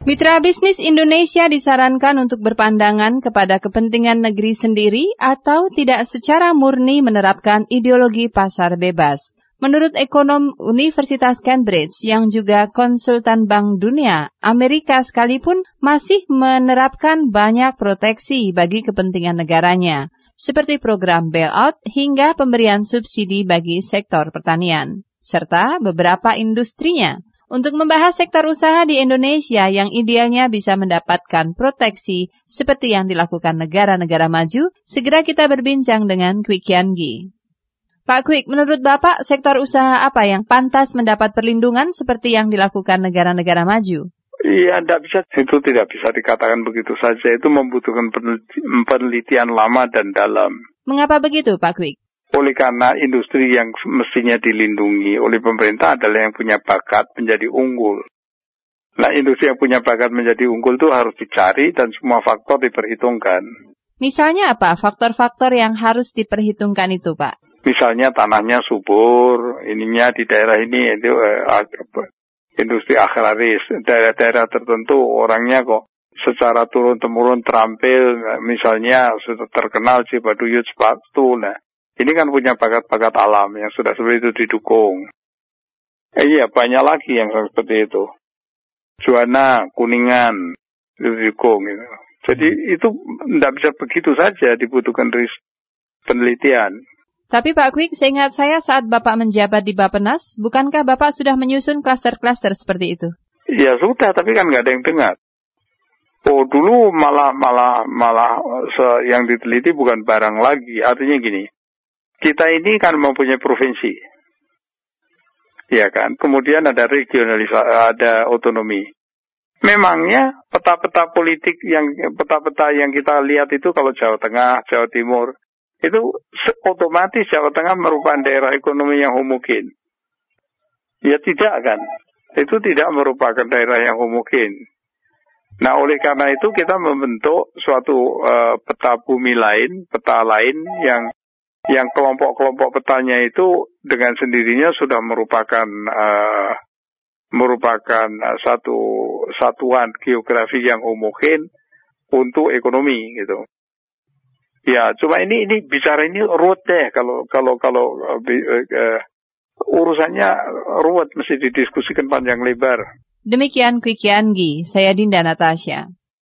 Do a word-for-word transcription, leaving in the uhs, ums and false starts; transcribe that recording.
Mitra bisnis Indonesia disarankan untuk berpandangan kepada kepentingan negeri sendiri atau tidak secara murni menerapkan ideologi pasar bebas. Menurut ekonom Universitas Cambridge yang juga konsultan Bank Dunia, Amerika sekalipun masih menerapkan banyak proteksi bagi kepentingan negaranya, seperti program bailout hingga pemberian subsidi bagi sektor pertanian, serta beberapa industrinya. Untuk membahas sektor usaha di Indonesia yang idealnya bisa mendapatkan proteksi seperti yang dilakukan negara-negara maju, segera kita berbincang dengan Kwik Kiangi. Pak Kwik, menurut Bapak, sektor usaha apa yang pantas mendapat perlindungan seperti yang dilakukan negara-negara maju? Iya, tidak bisa. Itu tidak bisa dikatakan begitu saja. Itu membutuhkan penelitian lama dan dalam. Mengapa begitu, Pak Kwik? Oleh karena industri yang mestinya dilindungi oleh pemerintah adalah yang punya bakat menjadi unggul. Nah, industri yang punya bakat menjadi unggul itu harus dicari dan semua faktor diperhitungkan. Misalnya apa faktor-faktor yang harus diperhitungkan itu, Pak? Misalnya tanahnya subur, ininya di daerah ini itu eh, industri agraris, daerah-daerah tertentu orangnya kok secara turun-temurun terampil, misalnya sudah terkenal Cibaduyut sepatu, nah. Ini kan punya bakat-bakat alam yang sudah seperti itu didukung. Eh, iya, banyak lagi yang seperti itu. Juwana, Kuningan, itu didukung. Gitu. Jadi itu tidak bisa begitu saja, dibutuhkan penelitian. Tapi Pak Kwik, seingat saya saat Bapak menjabat di Bappenas, bukankah Bapak sudah menyusun klaster-klaster seperti itu? Ya sudah, tapi kan nggak ada yang dengar. Oh, dulu malah malah malah se- yang diteliti bukan barang lagi. Artinya gini. Kita ini kan mempunyai provinsi, ya kan. Kemudian ada regionalisasi, ada otonomi. Memangnya peta-peta politik yang peta-peta yang kita lihat itu kalau Jawa Tengah, Jawa Timur, itu otomatis Jawa Tengah merupakan daerah ekonomi yang homogen. Ya tidak kan? Itu tidak merupakan daerah yang homogen. Nah, oleh karena itu kita membentuk suatu uh, peta bumi lain, peta lain yang yang kelompok-kelompok petanya itu dengan sendirinya sudah merupakan uh, merupakan satu satuan geografi yang homogen untuk ekonomi gitu. Ya, cuma ini ini bicara ini ruwet deh kalau kalau kalau uh, uh, urusannya ruwet, mesti didiskusikan panjang lebar. Demikian Kwik Kiangi, saya Dinda Natasha.